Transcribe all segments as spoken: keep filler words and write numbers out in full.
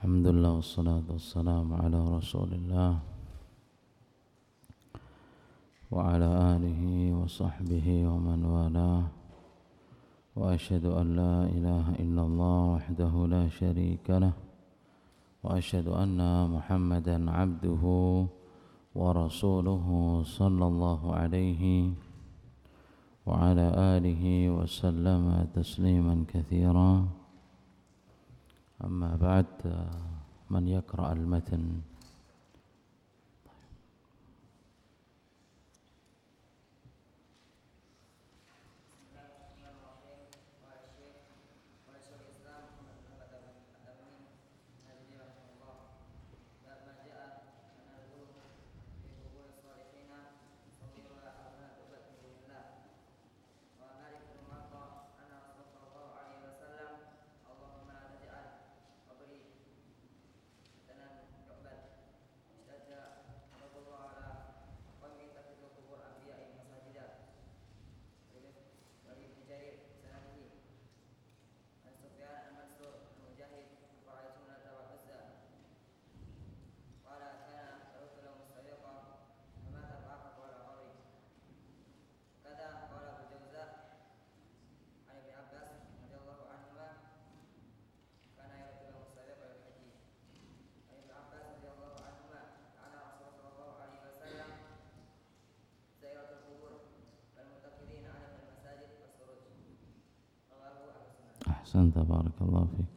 Alhamdulillah wassalatu wassalamu ala rasulillah wa ala alihi wa sahbihi wa man walah wa ashhadu an la ilaha illallah wahdahu la syarika lah wa ashhadu anna Muhammadan abduhu wa rasuluhu sallallahu alaihi wa ala alihi wa sallama tasliman katsira. أما بعد من يقرأ المتن أحسنت بارك الله فيك.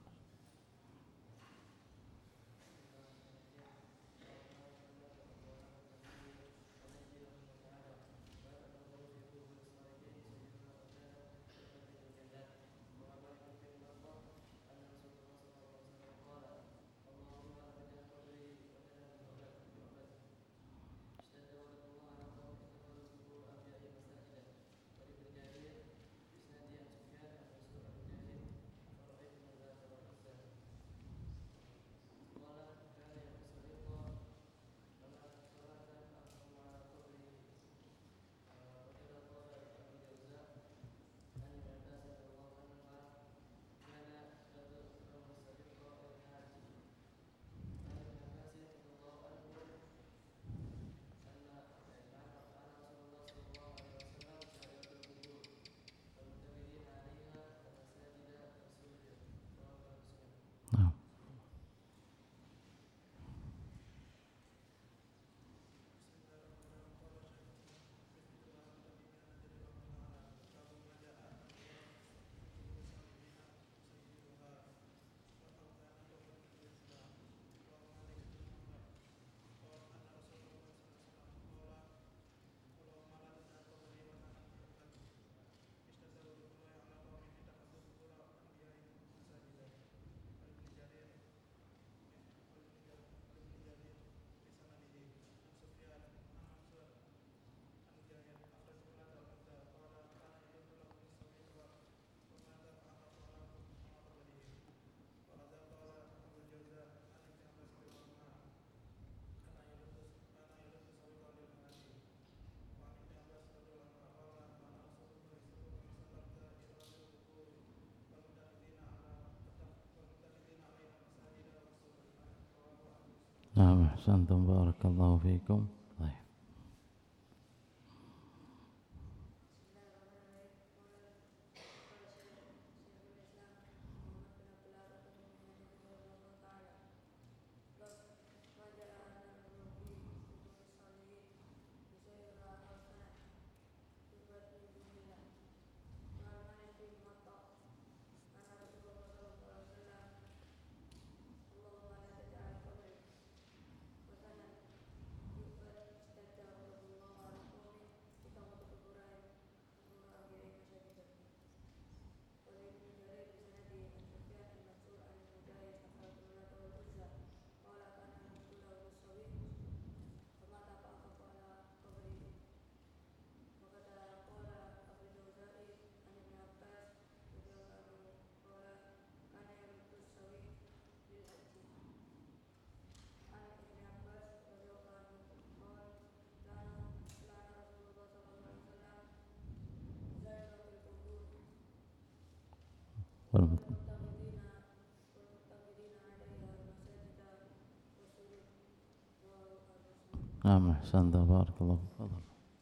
نعم أحسنتم بارك الله فيكم. طيب Naam, ahsanta, barakallahu fiik.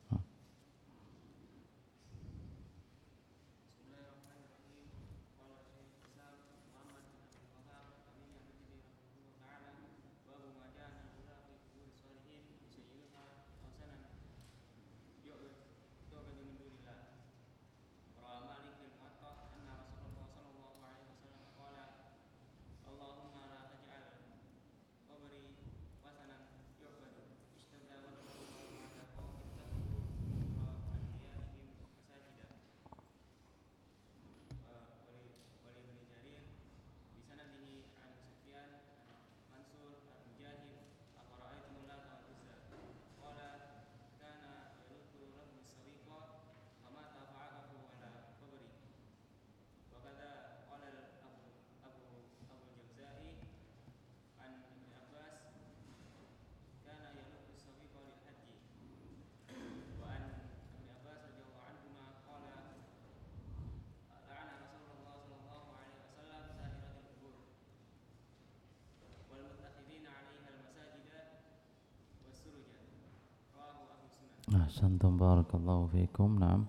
Ahsantum, barakallahu fiikum. Naam.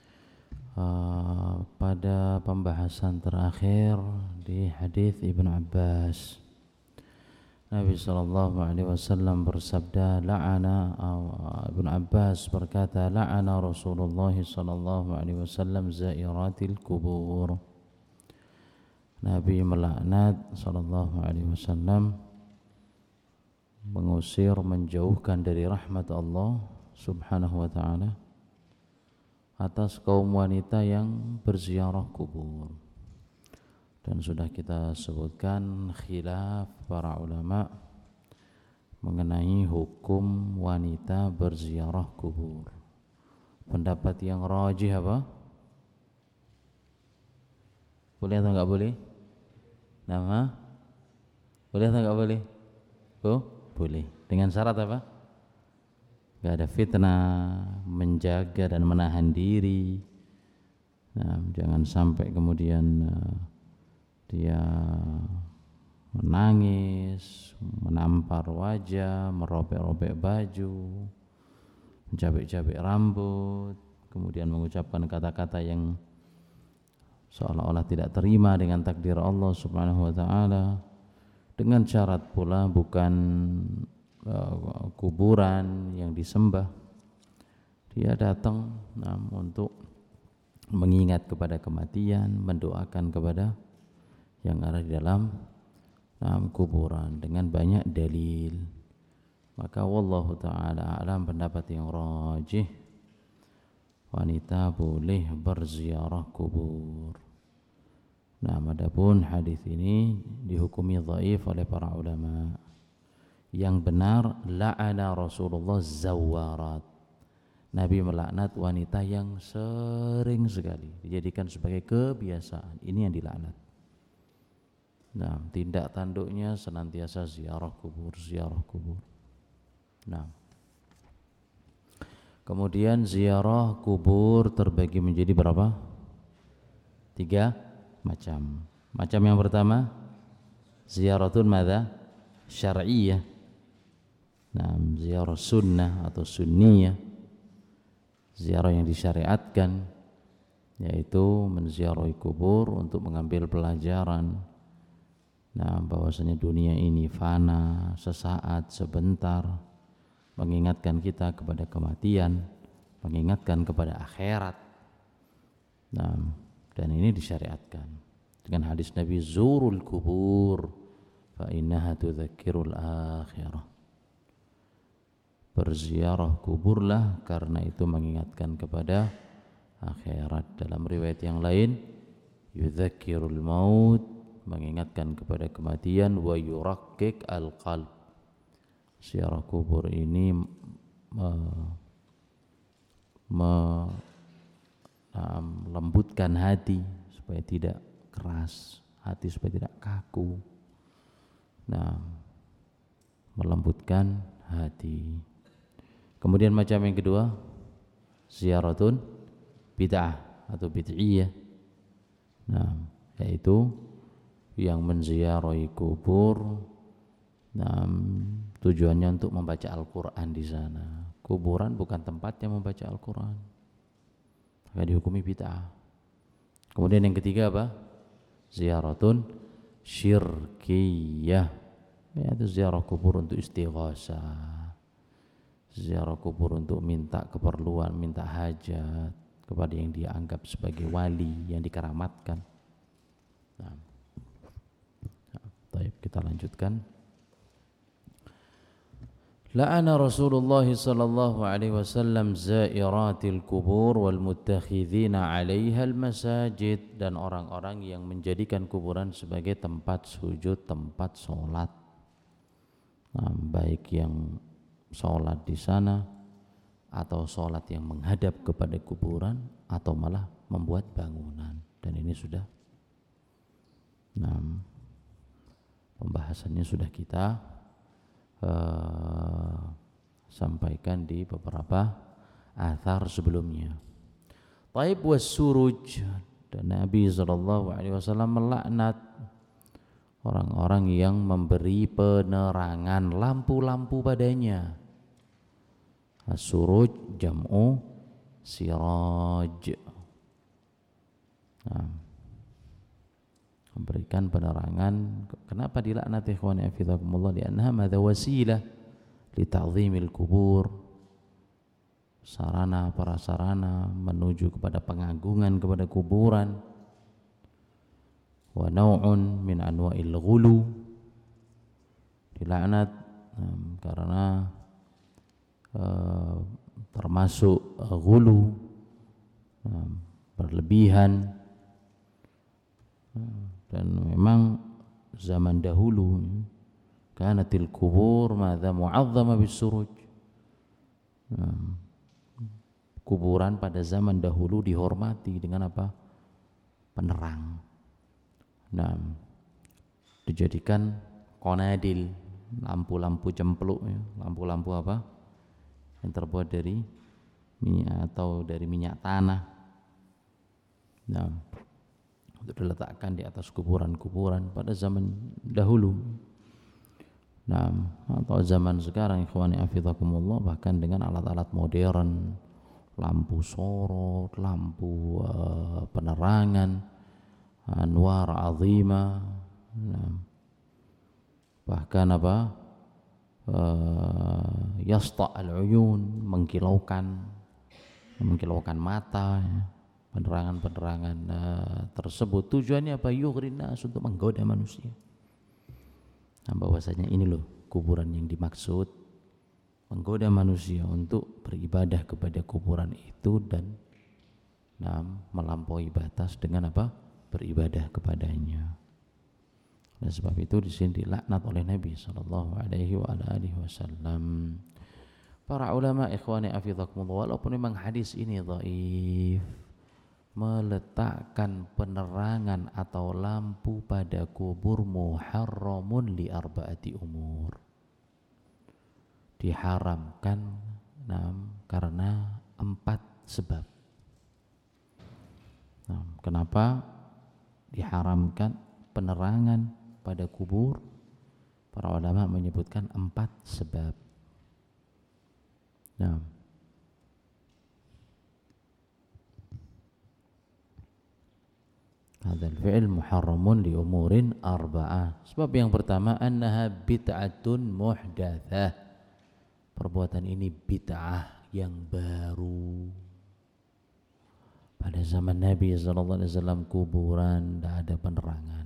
Uh, pada pembahasan terakhir di hadis Ibnu Abbas, Nabi sallallahu alaihi wasallam bersabda, la'ana, Ibnu Abbas berkata, la'ana Rasulullah sallallahu alaihi wasallam zairatil kubur. Nabi melaknat sallallahu alaihi wasallam, mengusir, menjauhkan dari rahmat Allah subhanahu wa ta'ala atas kaum wanita yang berziarah kubur. Dan sudah kita sebutkan khilaf para ulama mengenai hukum wanita berziarah kubur. Pendapat yang rajih apa? Boleh atau enggak boleh? Nama? Boleh atau enggak boleh? Oh, boleh. Dengan syarat apa? Enggak ada fitnah, menjaga dan menahan diri. Nah, jangan sampai kemudian uh, dia menangis, menampar wajah, merobek-robek baju, mencabik-cabik rambut, kemudian mengucapkan kata-kata yang seolah-olah tidak terima dengan takdir Allah subhanahu wa ta'ala, dengan syarat pula bukan uh, kuburan yang disembah. Dia datang nah, untuk mengingat kepada kematian, mendoakan kepada yang ada di dalam nah, kuburan dengan banyak dalil. Maka wallahu ta'ala alam, pendapat yang rajih, wanita boleh berziarah kubur. Nah, adapun hadis ini dihukumi dhaif oleh para ulama. Yang benar, la'ana Rasulullah zawarat. Nabi melaknat wanita yang sering sekali dijadikan sebagai kebiasaan. Ini yang dilaknat. Nah, tindak tanduknya senantiasa ziarah kubur, ziarah kubur. Nah, kemudian ziarah kubur terbagi menjadi berapa? Tiga macam. Macam yang pertama, ziaratun madza? Syar'iyyah. Nah, ziarah sunnah atau sunniyah. Ziarah yang disyariatkan, yaitu menziarahi kubur untuk mengambil pelajaran. Nah, bahwasanya dunia ini fana, sesaat, sebentar, mengingatkan kita kepada kematian, mengingatkan kepada akhirat. Nah, dan ini disyariatkan dengan hadis Nabi, zurul kubur fa innaha tudzakkirul akhirah. Berziarah kuburlah karena itu mengingatkan kepada akhirat. Dalam riwayat yang lain, yudzakkirul maut, mengingatkan kepada kematian, wa yurakkik al-qalb. Ziarah kubur ini melembutkan hati supaya tidak keras, hati supaya tidak kaku. Nah, melembutkan hati. Kemudian macam yang kedua, ziaratun bid'ah atau bid'iyah. Nah, yaitu yang menziarahi kubur nah, tujuannya untuk membaca Al-Quran di sana. Kuburan bukan tempatnya membaca Al-Quran, maka dihukumi bid'ah. Kemudian yang ketiga apa? Ziyaratun syirkiyah, yaitu ziarah kubur untuk istighosah, ziarah kubur untuk minta keperluan, minta hajat kepada yang dia anggap sebagai wali yang dikeramatkan. Nah, baik, kita lanjutkan. La'ana Rasulullah sallallahu alaihi wasallam zairatil kubur wal muttakhidhina 'alaiha al masajid, dan orang-orang yang menjadikan kuburan sebagai tempat sujud, tempat salat. Nah, baik yang salat di sana atau salat yang menghadap kepada kuburan atau malah membuat bangunan, dan ini sudah nah, pembahasannya sudah kita Uh, sampaikan di beberapa athar sebelumnya. Taib was suruj, dan Nabi sallallahu alaihi wasallam melaknat orang-orang yang memberi penerangan lampu-lampu padanya. As-suruj jam'u siraj. Nah, memberikan penerangan. Kenapa dilaknat ikhwani hafizakumullah? Li'annaha madza wasilah li ta'zimil kubur, sarana prasarana menuju kepada pengagungan kepada kuburan. Wa nau'un min anwa'il ghulu, dilaknat um, karena uh, termasuk uh, ghulu, um, berlebihan. Dan memang zaman dahulu kanatil kubur madza mu'azzama bisuruj. Nah, kuburan pada zaman dahulu dihormati dengan apa? Penerang. Nah, dijadikan qanadil, lampu-lampu cempluk ya. Lampu-lampu apa? Yang terbuat dari minyak atau dari minyak tanah. Nah, untuk diletakkan di atas kuburan-kuburan pada zaman dahulu. Nah, atau zaman sekarang ikhwani hafizakumullah, bahkan dengan alat-alat modern, lampu sorot, lampu uh, penerangan, anwar azimah. Nah, bahkan apa? Uh, yasta al-uyun, mengkilaukan mengkilaukan mata ya. Penerangan-penerangan uh, tersebut tujuannya apa? Yughrin nas, untuk menggoda manusia. Nah, bahwasanya ini loh kuburan yang dimaksud, menggoda manusia untuk beribadah kepada kuburan itu dan nah, melampaui batas dengan apa? Beribadah kepadanya. Oleh sebab itu di sini dilaknat oleh Nabi sallallahu alaihi wa alihi wasallam. Para ulama ikhwani hafizakumullah, walaupun memang hadis ini dhaif, meletakkan penerangan atau lampu pada kubur muharramun li arba'ati umur, diharamkan nah, karena empat sebab. Nah, kenapa diharamkan penerangan pada kubur? Para ulama menyebutkan empat sebab. Nah, hadzal fi'il muharramun li umurin arba'ah. Sebab yang pertama, annaha bid'atun muhdatsah. Perbuatan ini bid'ah yang baru. Pada zaman Nabi sallallahu alaihi wasallam kuburan tidak ada penerangan.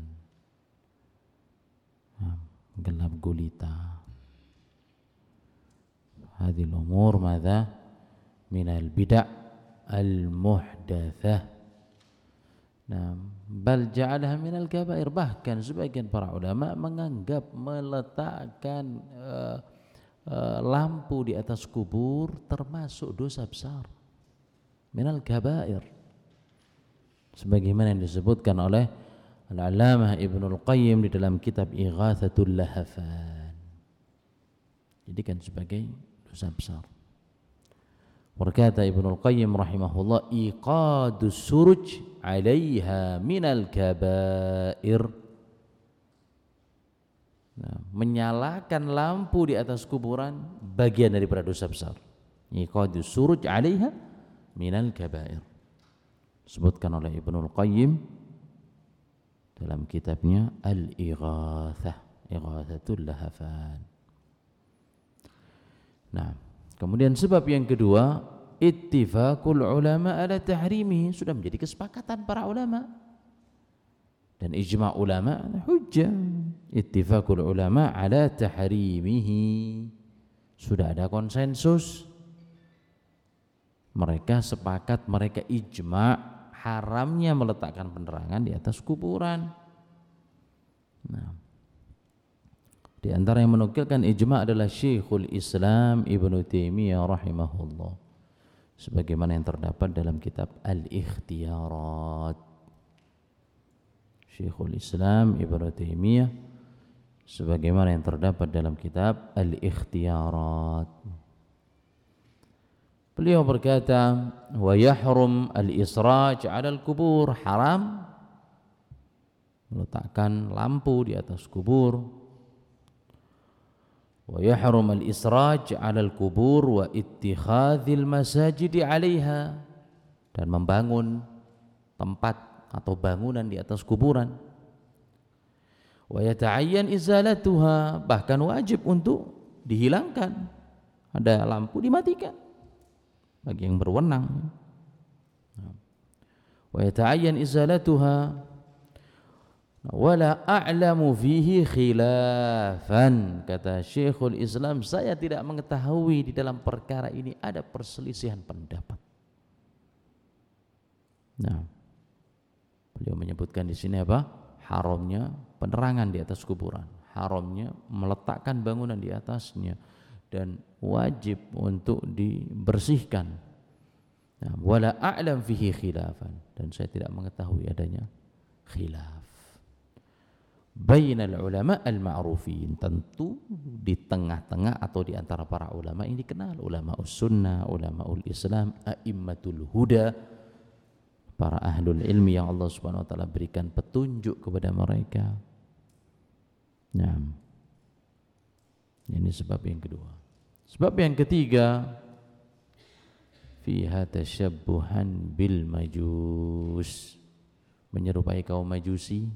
Nah, gelap gulita. Hadhil umur madza minal bid'ah al-muhdatsah. Nah, bal ja'alaha minal kabair, bahkan sebagian para ulama menganggap meletakkan uh, uh, lampu di atas kubur termasuk dosa besar, minal kabair, sebagaimana yang disebutkan oleh Al-Allamah Ibnul Qayyim di dalam kitab Ighatsatul Lahafan. Jadi kan sebagai dosa besar. Berkata Ibnul Qayyim rahimahullah, iqadus suruj 'alaiha minal kabair. Nah, menyalakan lampu di atas kuburan bagian daripada dosa besar. Iqadu suruj 'alaiha minal kabair. Sebutkan oleh Ibnul Qayyim dalam kitabnya Al-Ighatsah, Ighatsatul Lahafan. Nah, kemudian sebab yang kedua, ittifaqul ulama ala tahrimi, sudah menjadi kesepakatan para ulama dan ijma' ulama hujjah. Ittifaqul ulama ala tahrimihi, sudah ada konsensus, mereka sepakat, mereka ijma' haramnya meletakkan penerangan di atas kuburan. Nah, di antara yang menukilkan ijma' adalah Syekhul Islam Ibnu Taimiyah rahimahullah, sebagaimana yang terdapat dalam kitab Al-Ikhtiyarat. Syekhul Islam Ibnu Taimiyah sebagaimana yang terdapat dalam kitab Al-Ikhtiyarat. Beliau berkata, wa yahrum al-israj 'ala al-kubur, haram meletakkan lampu di atas kubur. Wa yahrum al-israj 'ala al-kubur wa ittikhadzil masajidi 'alaiha, dan membangun tempat atau bangunan di atas kuburan. Wa yata'ayyan izalatuha, bahkan wajib untuk dihilangkan, ada lampu dimatikan bagi yang berwenang. Wa yata'ayyan izalatuha wala a'lamu fihi khilafan, kata Syekhul Islam, saya tidak mengetahui di dalam perkara ini ada perselisihan pendapat. Nah, beliau menyebutkan di sini apa? Haramnya penerangan di atas kuburan, haramnya meletakkan bangunan di atasnya, dan wajib untuk dibersihkan. Nah, wala a'lam fihi khilafan, dan saya tidak mengetahui adanya khilaf bainal ulama al-ma'rufin, tentu di tengah-tengah atau di antara para ulama yang dikenal, ulama sunnah, ulama Islam, a'immatul huda, para ahlul ilmi yang Allah Subhanahu wa taala berikan petunjuk kepada mereka. Nah, ini sebab yang kedua. Sebab yang ketiga, fiha tasyabbuhan bil majus, menyerupai kaum majusi.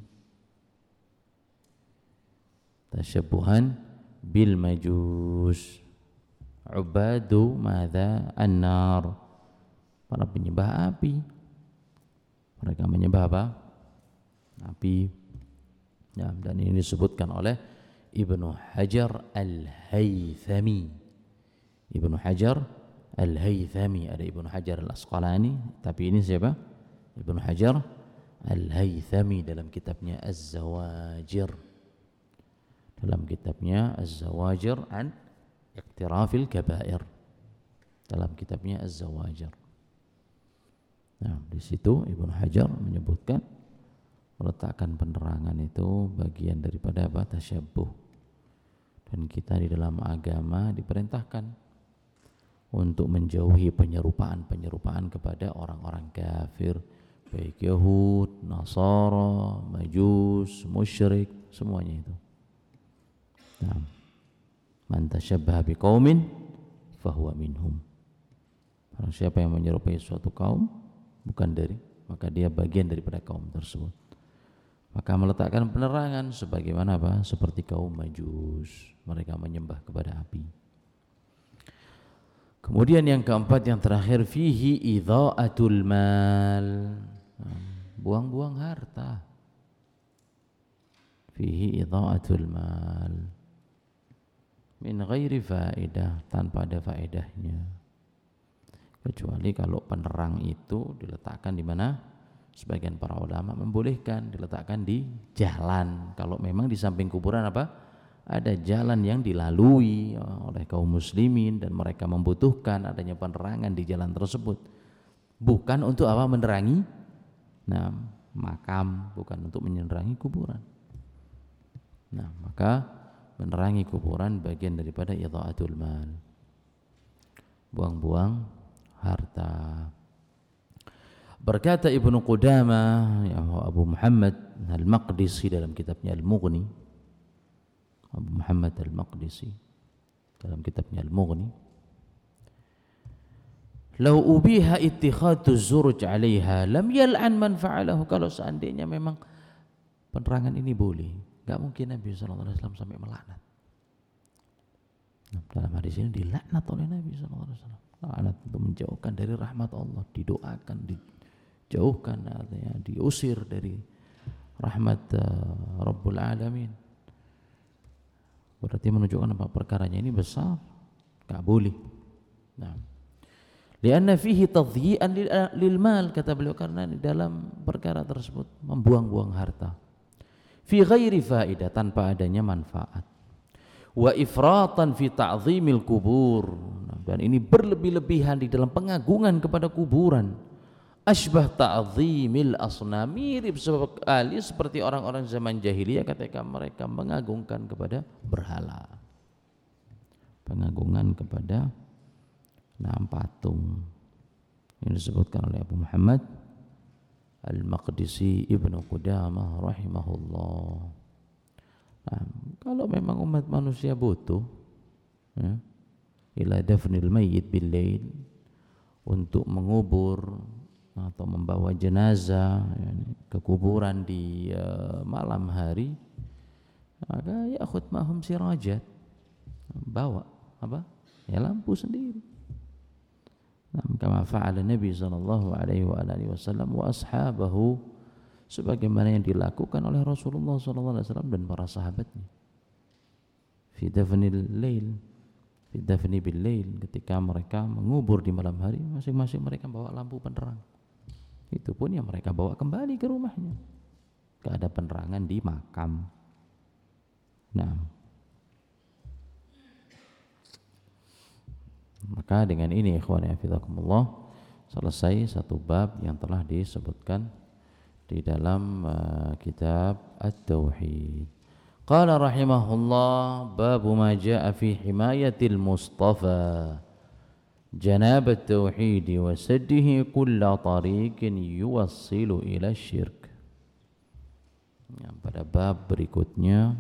Tasyabbuhan bil majus, ubadu madza an-nar, para penyembah api. Mereka menyembah apa? Api. Ya, dan ini disebutkan oleh Ibnu Hajar Al-Haythami. Ibnu Hajar Al-Haythami, ada Ibnu Hajar Al-Asqalani, tapi ini siapa? Ibnu Hajar Al-Haythami dalam kitabnya Az-Zawajir. Dalam kitabnya Az-Zawajir an Iqtirafil Kabair. Dalam kitabnya Az-Zawajir. Nah, di situ Ibnu Hajar menyebutkan meletakkan penerangan itu bagian daripada apa? Tasyabbuh. Dan kita di dalam agama diperintahkan untuk menjauhi penyerupaan-penyerupaan kepada orang-orang kafir, baik Yahud, Nasara, Majus, musyrik, semuanya itu. Nah, man tasyabbaha biqaumin fahuwa minhum. Barang siapa yang menyerupai suatu kaum bukan dari, maka dia bagian daripada kaum tersebut. Maka meletakkan penerangan sebagaimana apa? Seperti kaum Majus, mereka menyembah kepada api. Kemudian yang keempat, yang terakhir, fihi idha'atul mal, buang-buang harta. Fihi idha'atul mal min ghairi faedah, tanpa ada faedahnya, kecuali kalau penerang itu diletakkan di mana? Sebagian para ulama membolehkan diletakkan di jalan, kalau memang di samping kuburan apa? Ada jalan yang dilalui oleh kaum muslimin dan mereka membutuhkan adanya penerangan di jalan tersebut, bukan untuk apa? Menerangi nah makam, bukan untuk menerangi kuburan. Nah, maka menerangi kuburan bagian daripada idha'atul mal, buang-buang harta. Berkata Ibnu Qudamah, ya Abu Muhammad Al-Maqdisi dalam kitabnya Al-Mughni, Abu Muhammad Al-Maqdisi dalam kitabnya Al-Mughni, "Lau ubiha ittikhadhu zuruj 'alaiha lam yal'an man fa'alahu." Kalau seandainya memang penerangan ini boleh, enggak mungkin Nabi sallallahu alaihi wasallam sampai melaknat. Nah, dalam hadis ini dilaknat oleh Nabi sallallahu alaihi wasallam. Laknat itu menjauhkan dari rahmat Allah, didoakan, dijauhkan, artinya diusir dari rahmat uh, Rabbul Alamin. Berarti menunjukkan apa? Perkaranya ini besar, enggak boleh. Nah, lianna fihi tadhi'an lil mal, kata beliau, karena di dalam perkara tersebut membuang-buang harta fi ghairi faidah, tanpa adanya manfaat, wa ifratan fi ta'zimil kubur, dan ini berlebih-lebihan di dalam pengagungan kepada kuburan, asbah ta'zimil asnam, mirip sekali seperti orang-orang zaman jahiliyah ketika mereka mengagungkan kepada berhala, pengagungan kepada nam patung. Ini disebutkan oleh Abu Muhammad Al-Maqdisi Ibnu Qudamah rahimahullah. Nah, kalau memang umat manusia butuh ya, ila dafnil mayyit bil lail, untuk mengubur atau membawa jenazah ya, ke kuburan di uh, malam hari, maka ya'khud ma'hum sirajat, bawa apa? Ya lampu sendiri. Nah, kama fa'ala Nabi sallallahu alaihi wa alihi wasallam wa ashabahu, sebagaimana yang dilakukan oleh Rasulullah sallallahu alaihi wasallam dan para sahabatnya. Fi dafnil lail, fi dafni bil lail, ketika mereka mengubur di malam hari, masing-masing mereka bawa lampu penerang. Itu pun yang mereka bawa kembali ke rumahnya. Enggak ada penerangan di makam. Nah, maka dengan ini ikhwani hafizakumullah, selesai satu bab yang telah disebutkan di dalam uh, kitab At-Tauhid. Qala rahimahullah, babu ma jaa fi himayatil mustafa janab at-tauhid wa saddihi kulla tariqin yuwassilu ila syirk. Ya, pada bab berikutnya,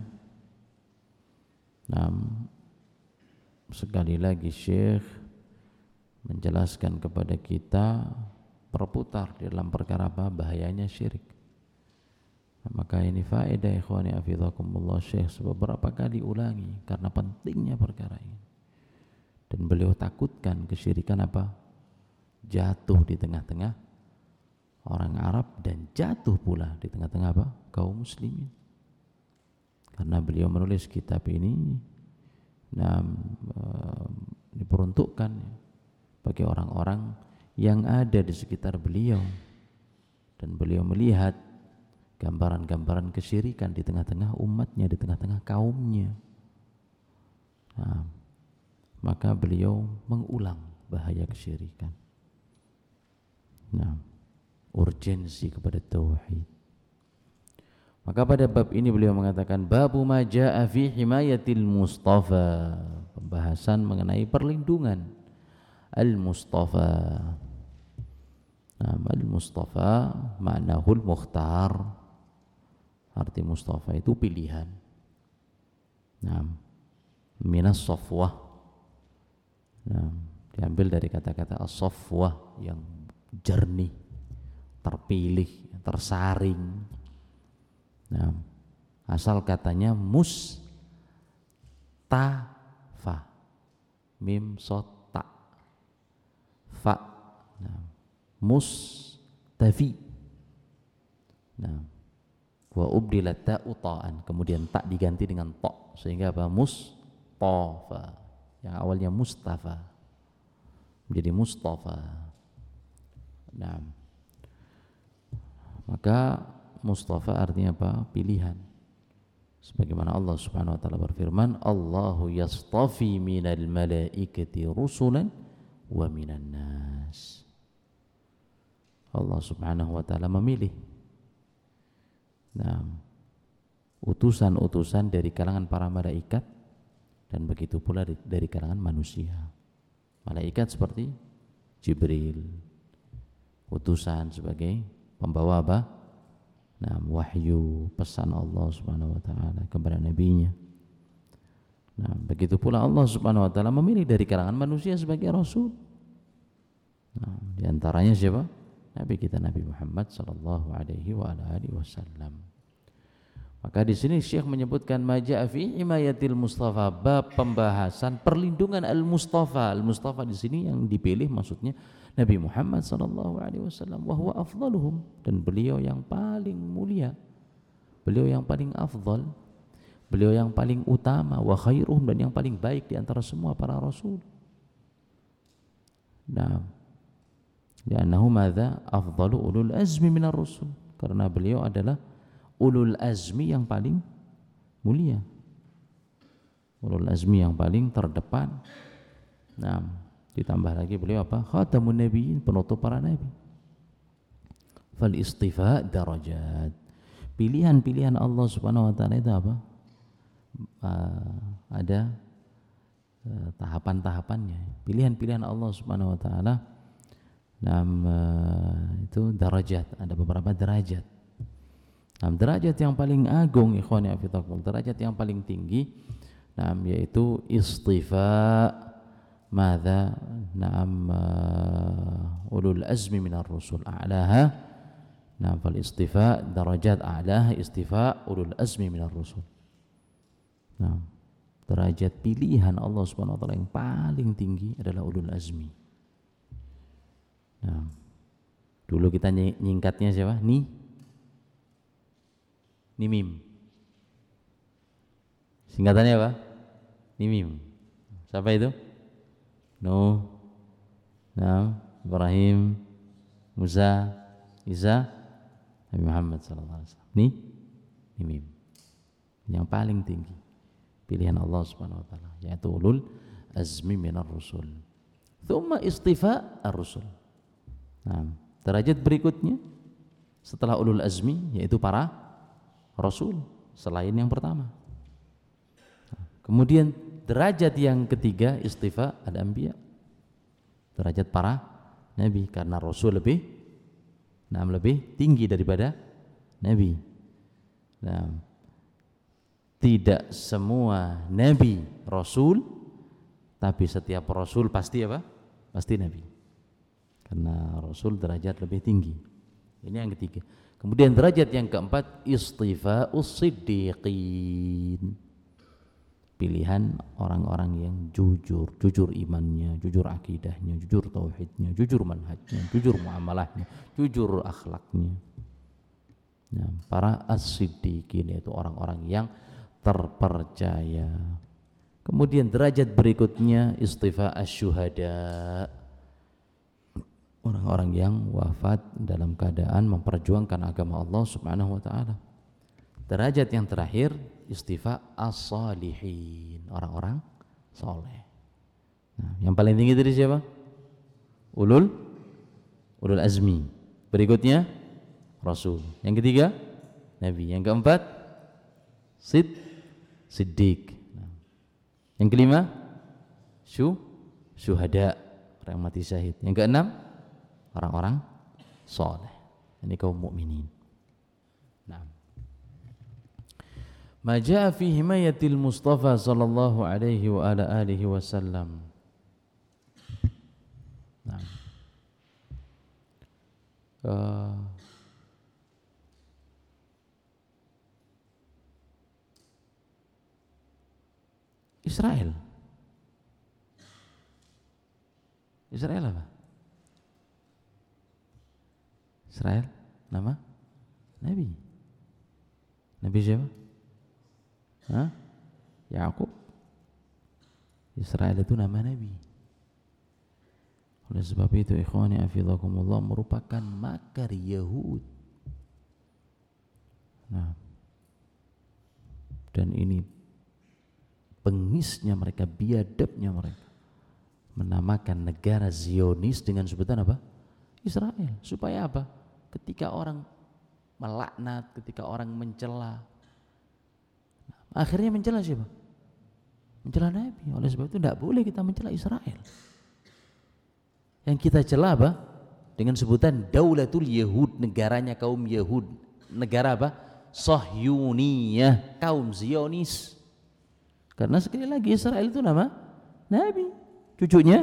nah, sekali lagi Syekh menjelaskan kepada kita perputar di dalam perkara apa? Bahayanya syirik. Nah, maka ini faedah ikhwani hafizakumullah, Syekh beberapa kali ulangi karena pentingnya perkara ini. Dan beliau takutkan kesyirikan apa? Jatuh di tengah-tengah orang Arab dan jatuh pula di tengah-tengah apa? Kaum muslimin. Karena beliau menulis kitab ini, nah, uh, diperuntukkan ya, bagi orang-orang yang ada di sekitar beliau, dan beliau melihat gambaran-gambaran kesyirikan di tengah-tengah umatnya, di tengah-tengah kaumnya. Nah, maka beliau mengulang bahaya kesyirikan. Nah, urgensi kepada tauhid. Maka pada bab ini beliau mengatakan babu ma jaa fi himayatil mustafa, pembahasan mengenai perlindungan al-mustafa. Nah, al-mustafa ma'nahul mukhtar, arti mustafa itu pilihan. Nah, minas safwah, nah, diambil dari kata-kata as-safwah yang jernih, terpilih, tersaring. Nah, asal katanya mustafa, mim sot ta, fa, nah, mustafi. Nah, wa ubdilat ta'u ta'an, kemudian tak diganti dengan ta, sehingga apa? Mustafa, yang awalnya Mustafa menjadi Mustafa. Nah, maka Mustafa artinya apa? Pilihan. Sebagaimana Allah Subhanahu wa taala berfirman, Allahu yastafi minal malaikati rusulan wa minan nas. Allah Subhanahu wa taala memilih, nah, utusan-utusan dari kalangan para malaikat, dan begitu pula dari kalangan manusia. Malaikat seperti Jibril, utusan sebagai pembawa apa? Nah, wahyu, pesan Allah Subhanahu wa taala kepada nabinya. Nah, begitu pula Allah Subhanahu wa taala memilih dari kalangan manusia sebagai rasul. Nah, di antaranya siapa? Nabi kita Nabi Muhammad sallallahu alaihi wa ala alihi wasallam. Maka di sini Syekh menyebutkan maja'a fi himayatil Mustafa, bab pembahasan perlindungan al-Mustafa. Al-Mustafa di sini yang dipilih maksudnya Nabi Muhammad sallallahu alaihi wasallam, wa huwa afdaluhum, dan beliau yang paling mulia, beliau yang paling afdal, beliau yang paling utama, wa khairuhum, dan yang paling baik di antara semua para rasul. Nah, li'annahu madza afdalu ulul azmi minar rusul, karena beliau adalah ulul azmi yang paling mulia, ulul azmi yang paling terdepan. Nah, ditambah lagi beliau apa? Khatamun nabiyyin, penutup para nabi. Fal istifa darajat, pilihan-pilihan Allah Subhanahu wa taala itu apa? Uh, ada uh, tahapan-tahapannya. Pilihan-pilihan Allah Subhanahu wa taala, nah, uh, itu darajat, ada beberapa derajat. Nah, derajat yang paling agung, ikhwani afidakumullah, derajat yang paling tinggi, nah, yaitu istifa madza, na'am, uh, ulul azmi minar rusul a'laha. Nah, fal istifa darajat a'laha istifa ulul azmi minar rusul. Nah, derajat pilihan Allah Subhanahu wa taala yang paling tinggi adalah ulul azmi. Nah, dulu kita nyingkatnya siapa? Ni Nimim. Singkatannya apa? Nimim. Siapa itu? Nuh, Nah, Ibrahim, Musa, Isa, Nabi Muhammad sallallahu alaihi wasallam. Ini Nimim. Yang paling tinggi pilihan Allah Subhanahu wa taala, yaitu ulul azmi minar rusul. Tsumma istifa ar-rusul. Nah, derajat berikutnya setelah ulul azmi yaitu para rasul selain yang pertama. Kemudian derajat yang ketiga istifa al-anbiya, derajat para nabi, karena rasul lebih nah, lebih tinggi daripada nabi. Nah, tidak semua nabi rasul, tapi setiap rasul pasti apa? Pasti nabi, karena rasul derajat lebih tinggi. Ini yang ketiga. Kemudian derajat yang keempat istifa'us siddiqin, pilihan orang-orang yang jujur, jujur imannya, jujur akidahnya, jujur tauhidnya, jujur manhajnya, jujur muamalahnya, jujur akhlaknya. Nah, para as-siddiqin yaitu orang-orang yang terpercaya. Kemudian derajat berikutnya istifa'as syuhada, orang-orang yang wafat dalam keadaan memperjuangkan agama Allah Subhanahu wa taala. Derajat yang terakhir istifa as-salihin, orang-orang soleh. Nah, yang paling tinggi dari siapa? Ulul ulul azmi. Berikutnya rasul. Yang ketiga nabi. Yang keempat sid siddiq. Nah, yang kelima syu syuhada, orang mati syahid. Yang keenam orang-orang soleh, ini kaum mukminin. Nah, ma jaa fi himayatil Mustafa sallallahu alaihi wa ala alihi wasallam. Nah, uh, Israel, Israel apa? Israel nama nabi. Nabi siapa? Hah? Yakub. Israel itu nama nabi. Oleh sebab itu ikhwani afidakumullah, merupakan makar Yahud. Nah, dan ini pengisnya mereka, biadabnya mereka, menamakan negara Zionis dengan sebutan apa? Israel. Supaya apa? Ketika orang melaknat, ketika orang mencela, akhirnya mencela siapa? Mencela Nabi. Oleh sebab itu tidak boleh kita mencela Israel. Yang kita cela apa? Dengan sebutan Daulatul Yahud, negaranya kaum Yahud. Negara apa? Sahyuniyah, kaum Zionis. Karena sekali lagi Israel itu nama Nabi. Cucunya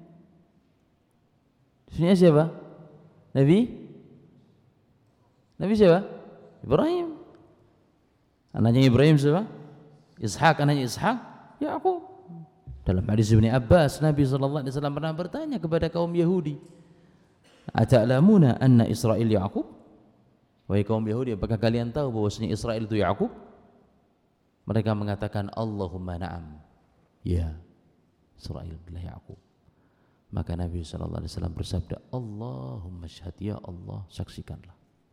Cucunya siapa? Nabi Nabi siapa? Ibrahim. Anaknya Ibrahim siapa? Ishak. Anaknya Ishak Yaqub. Dalam hadis Ibnu Abbas, Nabi sallallahu alaihi wasallam pernah bertanya kepada kaum Yahudi, "Ata'lamuna anna Israil Yaqub?" Wahai kaum Yahudi, apakah kalian tahu bahwasanya Israel itu Yaqub? Mereka mengatakan, "Allahumma na'am." Ya, Israel adalah Yaqub. Maka Nabi sallallahu alaihi wasallam bersabda, "Allahumma syhad, ya Allah, saksikanlah."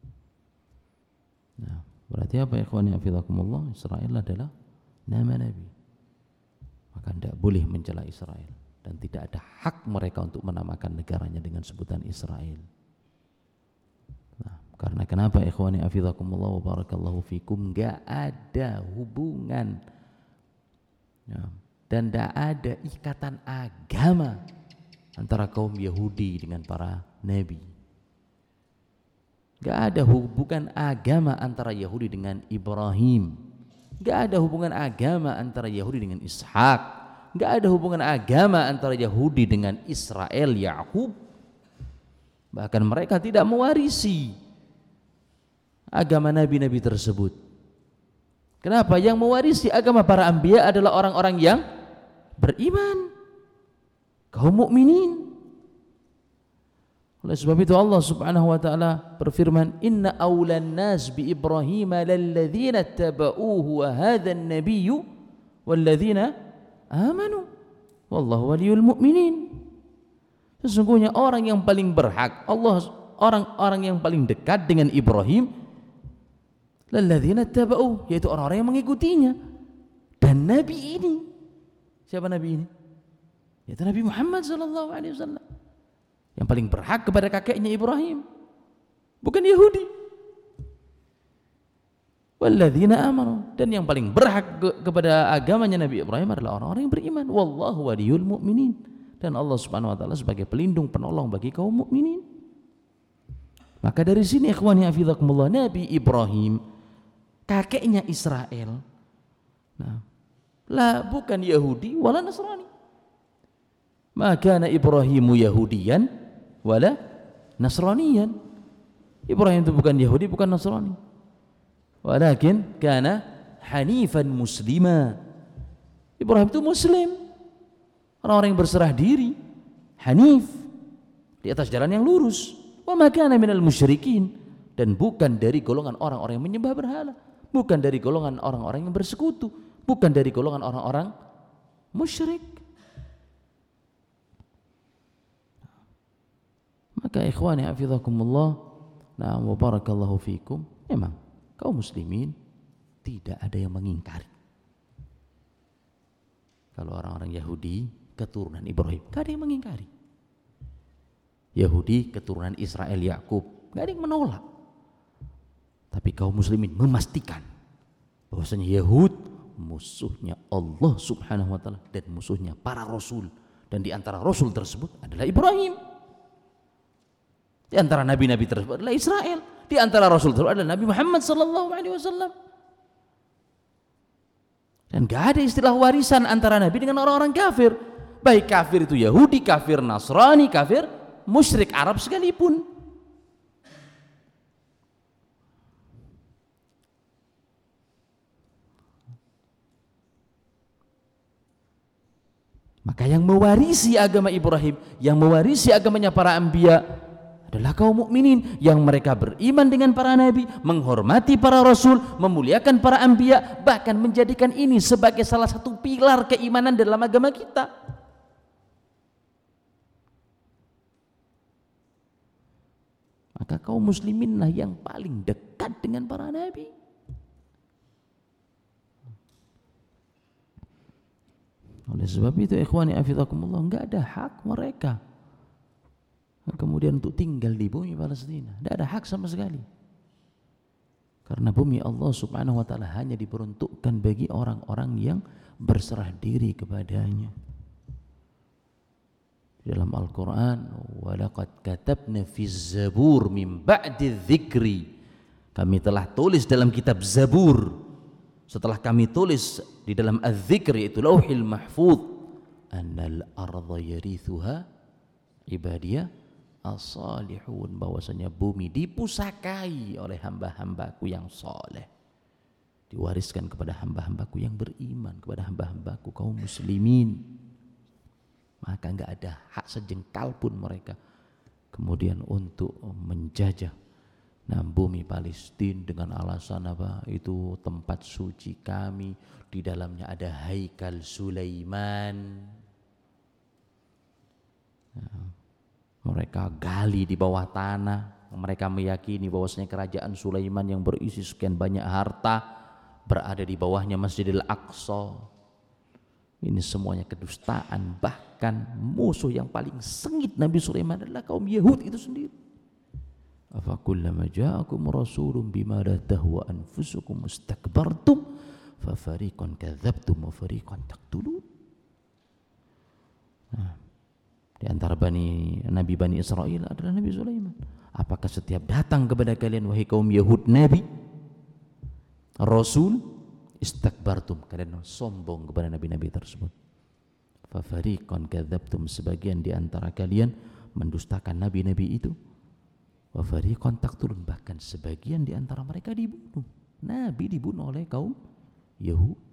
Nah, berarti apa ya ikhwani hafizakumullah? Israel adalah nama Nabi. Maka tidak boleh mencela Israel dan tidak ada hak mereka untuk menamakan negaranya dengan sebutan Israel. Nah, karena kenapa ikhwani hafizakumullah wa barakallahu fikum, enggak ada hubungan ya, dan tidak ada ikatan agama antara kaum Yahudi dengan para nabi. Enggak ada hubungan agama antara Yahudi dengan Ibrahim. Enggak ada hubungan agama antara Yahudi dengan Ishak. Enggak ada hubungan agama antara Yahudi dengan Israel Yaqub. Bahkan mereka tidak mewarisi agama nabi-nabi tersebut. Kenapa? Yang mewarisi agama para anbiya adalah orang-orang yang beriman, kaum mukminin. Oleh sebab itu Allah Subhanahu wa taala berfirman, "Inna awlan nas bi Ibrahim lalladzina tabauhu wa hadzan nabiyyu walladzina amanu wallahu waliyul mu'minin." Sesungguhnya orang yang paling berhak, Allah orang-orang yang paling dekat dengan Ibrahim lalladzina tabauhu, yaitu orang-orang yang mengikutinya. Dan nabi ini, siapa nabi ini? Yaitu Nabi Muhammad sallallahu alaihi wasallam. Yang paling berhak kepada kakeknya Ibrahim, bukan Yahudi. Walladzina amanu, dan yang paling berhak ke kepada agamanya Nabi Ibrahim adalah orang-orang yang beriman. Wallahu waliyul mu'minin, dan Allah Subhanahu wa taala sebagai pelindung penolong bagi kaum mukminin. Maka dari sini ikhwani hafizakumullah, Nabi Ibrahim kakeknya Israel. Nah, lah bukan Yahudi wala Nasrani. Maka Ibrahimu Yahudiyan wala Nasraniyan. Ibrahim itu bukan Yahudi, bukan Nasrani. Walakin kana hanifan muslima. Ibrahim itu muslim, orang-orang yang berserah diri, hanif, di atas jalan yang lurus. Wa ma kana minal musyrikin, dan bukan dari golongan orang-orang yang menyembah berhala, bukan dari golongan orang-orang yang bersekutu, bukan dari golongan orang-orang musyrik. Maka ikhwani hafizakumullah, nah wa barakallahu fikum, memang kaum muslimin tidak ada yang mengingkari kalau orang-orang Yahudi keturunan Ibrahim, tidak ada yang mengingkari. Yahudi keturunan Israel Yakub, tidak ada yang menolak. Tapi kaum muslimin memastikan bahwasanya Yahud musuhnya Allah Subhanahu wa taala dan musuhnya para rasul, dan di antara rasul tersebut adalah Ibrahim. Di antara nabi-nabi tersebut adalah Israel, di antara rasul tersebut adalah Nabi Muhammad sallallahu alaihi wasallam. Dan gak ada istilah warisan antara nabi dengan orang-orang kafir, baik kafir itu Yahudi, kafir Nasrani, kafir musyrik Arab sekalipun. Maka yang mewarisi agama Ibrahim, yang mewarisi agamanya para anbiya adalah kaum mukminin yang mereka beriman dengan para nabi, menghormati para rasul, memuliakan para anbiya, bahkan menjadikan ini sebagai salah satu pilar keimanan dalam agama kita. Maka kaum musliminlah yang paling dekat dengan para nabi. Oleh sebab itu ikhwani hafizakumullah, enggak ada hak mereka kemudian untuk tinggal di bumi Palestina, tidak ada hak sama sekali. Karena bumi Allah Subhanahu wa taala hanya diperuntukkan bagi orang-orang yang berserah diri kepadanya. Dalam Al-Qur'an, wa laqad katabna fiz zabur min ba'di dzikri, kami telah tulis dalam kitab Zabur setelah kami tulis di dalam Az-Zikr yaitu Lauhil Mahfuz, annal arda yarithuha ibadiyah as-salihun, bahwasanya bumi dipusakai oleh hamba-hambaku yang soleh, diwariskan kepada hamba-hambaku yang beriman, kepada hamba-hambaku kaum muslimin. Maka enggak ada hak sejengkal pun mereka kemudian untuk menjajah nah bumi Palestina dengan alasan apa? Itu tempat suci kami, di dalamnya ada Haikal Sulaiman. Nah, mereka gali di bawah tanah, mereka meyakini bahwasanya kerajaan Sulaiman yang berisi sekian banyak harta berada di bawahnya Masjidil Aqsa. Ini semuanya kedustaan. Bahkan musuh yang paling sengit Nabi Sulaiman adalah kaum Yahudi itu sendiri. Afa kullama ja'akum rasulun bima la tahwa anfusukum mustakbartum fa fariqan kadzabtum wa fariqan taqtulun. Nah, di antara bani Nabi Bani Israel adalah Nabi Sulaiman. Apakah setiap datang kepada kalian wahai kaum Yahud Nabi Rasul, istakbartum, kalian sombong kepada nabi-nabi tersebut. Fa fariqan kadzabtum, sebagian di antara kalian mendustakan nabi-nabi itu. Wa fariqan taqtulun, bahkan sebagian di antara mereka dibunuh. Nabi dibunuh oleh kaum Yahud.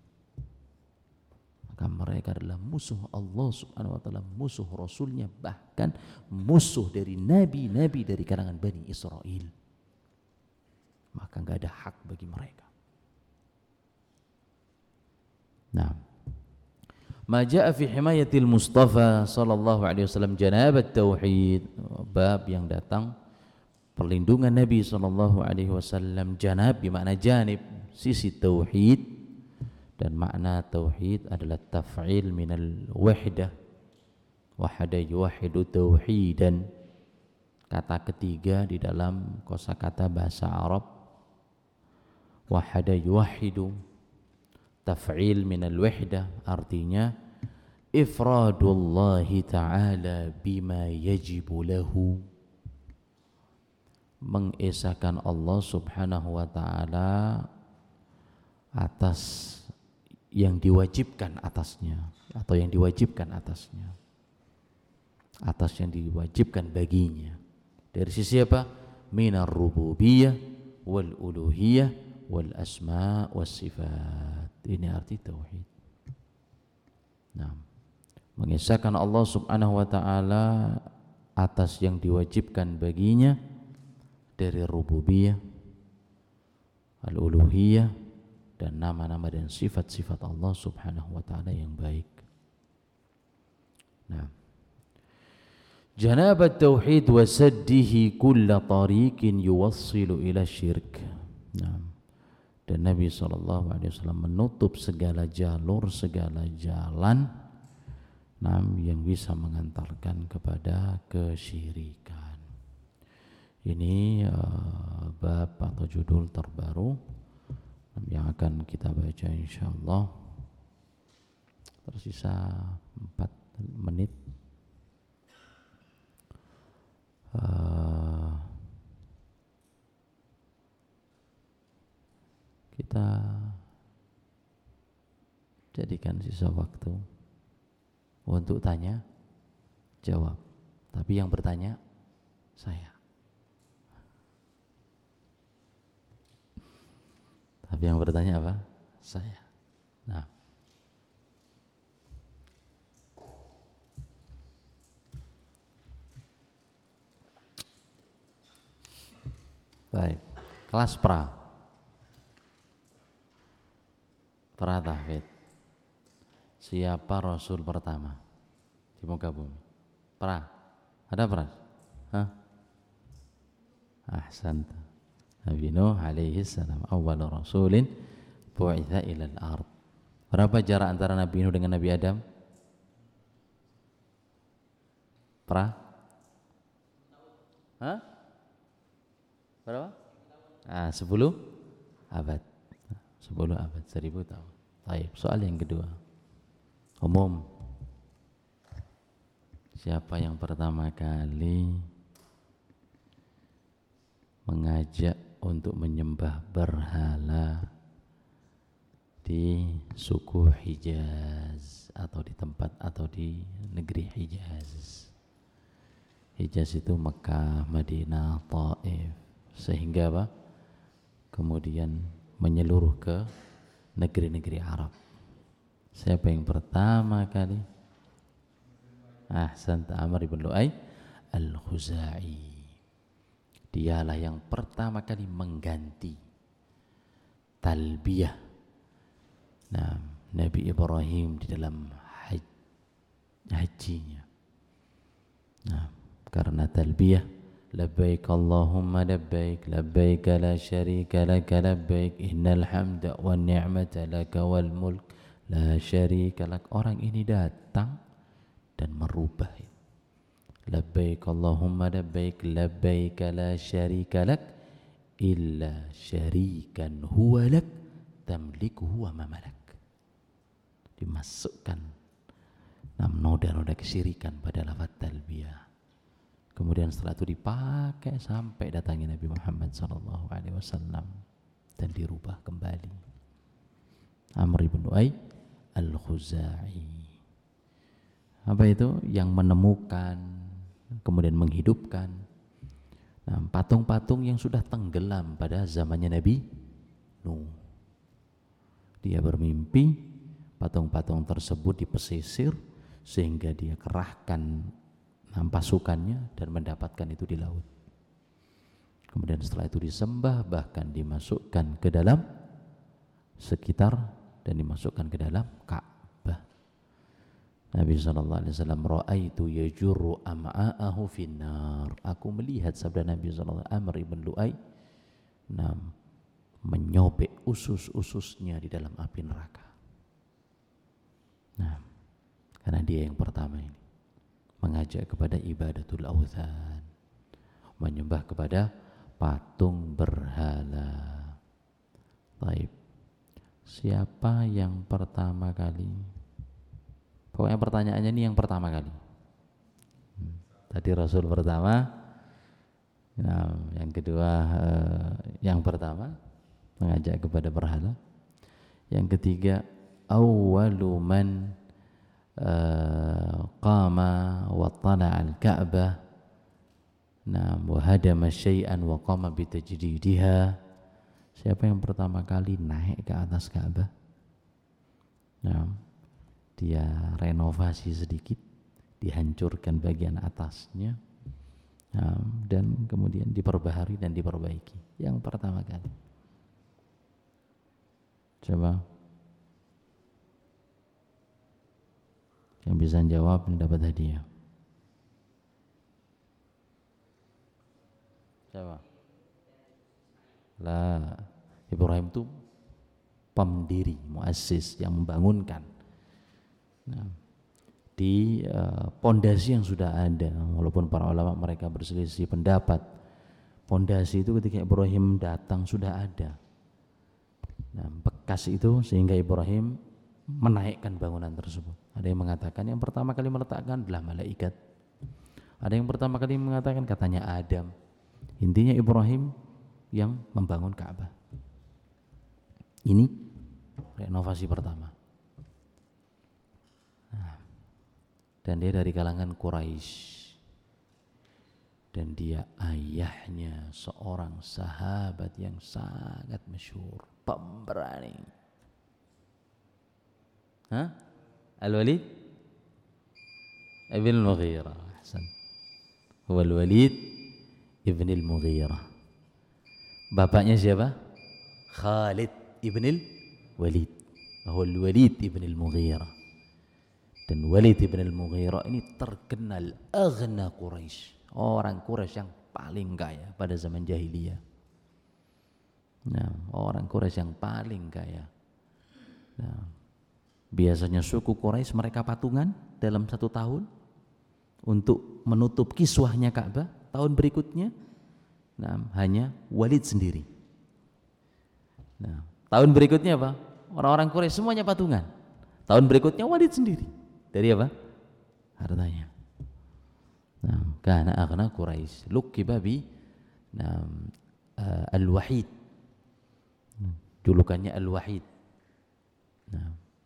Maka mereka adalah musuh Allah subhanahu wa ta'ala, musuh Rasulnya, bahkan musuh dari nabi-nabi dari kalangan Bani Israel. Maka enggak ada hak bagi mereka. Nah, ma jaa fi himayatil Mustafa sallallahu alaihi wasallam janabat tauhid, bab yang datang perlindungan Nabi sallallahu alaihi wasallam. Janab bermakna janib, sisi tauhid, dan makna tauhid adalah taf'il minal wahdah, wahada yuwahidu tauhidan. Kata ketiga di dalam kosakata bahasa Arab, wahada yuwahidu, taf'il minal wahdah, artinya ifradullahi ta'ala bima yajibu lahu, mengesahkan Allah subhanahu wa ta'ala atas yang diwajibkan atasnya, atau yang diwajibkan atasnya, atas yang diwajibkan baginya. Dari sisi apa? Minar rububiyah wal uluhiyah wal asma' was sifat. Ini arti tauhid. Nah, mengesahkan Allah subhanahu wa ta'ala atas yang diwajibkan baginya dari rububiyah, al-uluhiyah, dan nama-nama dan sifat-sifat Allah subhanahu wa ta'ala yang baik. Nah, janabat tauhid wa saddihi kulla tariqin yuwassilu ila syirk. Nah, dan Nabi sallallahu alaihi wasallam menutup segala jalur, segala jalan nah, yang bisa mengantarkan kepada kesyirikan. Ini uh, bab atau judul terbaru yang akan kita baca insyaallah. Tersisa empat menit. Uh, kita jadikan sisa waktu untuk tanya jawab. Tapi yang bertanya saya. Tapi yang bertanya apa? Saya. Nah, baik. Kelas pra. Pra tahfidz. Siapa Rasul pertama di muka bumi? Pra. Ada pra? Hah? Ahsanta. Nabi Nuh alaihi salam, awal rasulin bu'itha ilal ard. Berapa jarak antara Nabi Nuh dengan Nabi Adam? Pra? Hah? Berapa? Ah, sepuluh abad. Sepuluh abad, seribu tahun. Baik, soal yang kedua. Umum. Siapa yang pertama kali mengajak untuk menyembah berhala di suku Hijaz atau di tempat atau di negeri Hijaz. Hijaz itu Mekah, Madinah, Taif, sehingga apa? Kemudian menyeluruh ke negeri-negeri Arab. Siapa yang pertama kali? Ahsan, Amr ibn Lu'ay al-Khuzai. Dialah yang pertama kali mengganti talbiyah nah, Nabi Ibrahim di dalam haj, hajinya. Nah, karena talbiyah labbaik Allahumma labbaik labbaik la syarika laka labbaik innal hamda wan ni'mata laka wal mulk la syarika lak. Orang ini datang dan merubah. Labbaik Allahumma labbaik labbaik la syarika lak illa syarikan huwa lak tamlikuhu wa ma malak. Dimasukkan enam noda-noda kesyirikan pada lafaz talbiyah. Kemudian setelah itu dipakai sampai datangnya Nabi Muhammad sallallahu alaihi wasallam dan dirubah kembali. Amr ibn Lu'ay al-Khuzai. Apa itu? Yang menemukan, kemudian menghidupkan nah, patung-patung yang sudah tenggelam pada zamannya Nabi Nuh. Dia bermimpi patung-patung tersebut dipesisir sehingga dia kerahkan pasukannya dan mendapatkan itu di laut. Kemudian setelah itu disembah, bahkan dimasukkan ke dalam sekitar dan dimasukkan ke dalam Ka'bah. Nabi sallallahu alaihi wasallam ra'aitu yajurru am'a'ahu finnar. Aku melihat sabda Nabi sallallahu alaihi wasallam Amr ibn Lu'ay nah, menyobek usus-ususnya di dalam api neraka. Nah, karena dia yang pertama ini mengajak kepada ibadatul awthan, menyembah kepada patung berhala. Baik, siapa yang pertama kali? Pokoknya pertanyaannya ini yang pertama kali. Hmm. Tadi Rasul pertama, nah, yang kedua eh, yang pertama mengajak kepada berhala. Yang ketiga, awwalu man uh, qama wa tala'a al-Ka'bah nah wa hadama syai'an wa qama bi tajdidiha. Siapa yang pertama kali naik ke atas Ka'bah? Nah, dia renovasi sedikit, dihancurkan bagian atasnya. Nah, dan kemudian diperbaharui dan diperbaiki. Yang pertama kali. Coba yang bisa jawab yang dapat hadiah. Coba. Lah, Ibrahim itu pendiri, muassis yang membangunkan. Nah, di pondasi uh, yang sudah ada, walaupun para ulama mereka berselisih pendapat, pondasi itu ketika Ibrahim datang sudah ada. Nah, bekas itu sehingga Ibrahim menaikkan bangunan tersebut. Ada yang mengatakan yang pertama kali meletakkan adalah malaikat. Ada yang pertama kali mengatakan katanya Adam. Intinya Ibrahim yang membangun Ka'bah. Ini renovasi pertama. Nah, dan dia dari kalangan Quraisy. Dan dia ayahnya seorang sahabat yang sangat masyhur, pemberani. Hah? Al-Walid ibn al-Mughirah. Ahsan. Huwa Al-Walid ibn al-Mughirah. Bapaknya siapa? Khalid ibn al-Walid. Huwa Al-Walid ibn al-Mughirah. Dan Walid ibn al-Mughirah ini terkenal aghna Quraisy. Orang Quraisy yang paling kaya pada zaman jahiliyah. Nah, orang Quraisy yang paling kaya. Nah, biasanya suku Quraisy mereka patungan dalam satu tahun untuk menutup kiswahnya Ka'bah. Tahun berikutnya, nah, hanya Walid sendiri. Nah, tahun berikutnya apa? Orang-orang Quraisy semuanya patungan. Tahun berikutnya Walid sendiri. Dari apa? Hartanya. Nah, karena aghna Quraisy luqiba bi nah, uh, Al-Wahid. Julukannya Al-Wahid.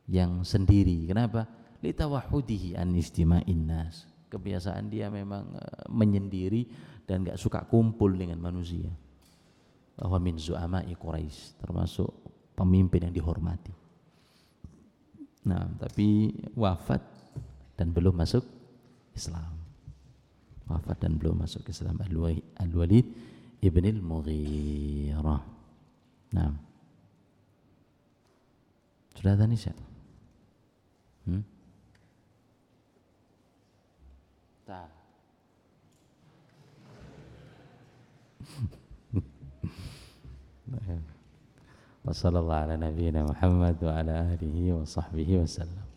yang sendiri. Kenapa? Litawahudihi an istima'in nas. Kebiasaan dia memang uh, menyendiri dan enggak suka kumpul dengan manusia. Wa min zu'ama'i Quraisy, termasuk pemimpin yang dihormati. Nah, tapi wafat dan belum masuk Islam. Wafat dan belum masuk Islam. Al-Walid ibn al-Mughirah. Nah. Sudah ada Nisha? Hmm? Tak. Wassallallahu ala nabiyyina Muhammad wa ala alihi wa sahbihi wasallam.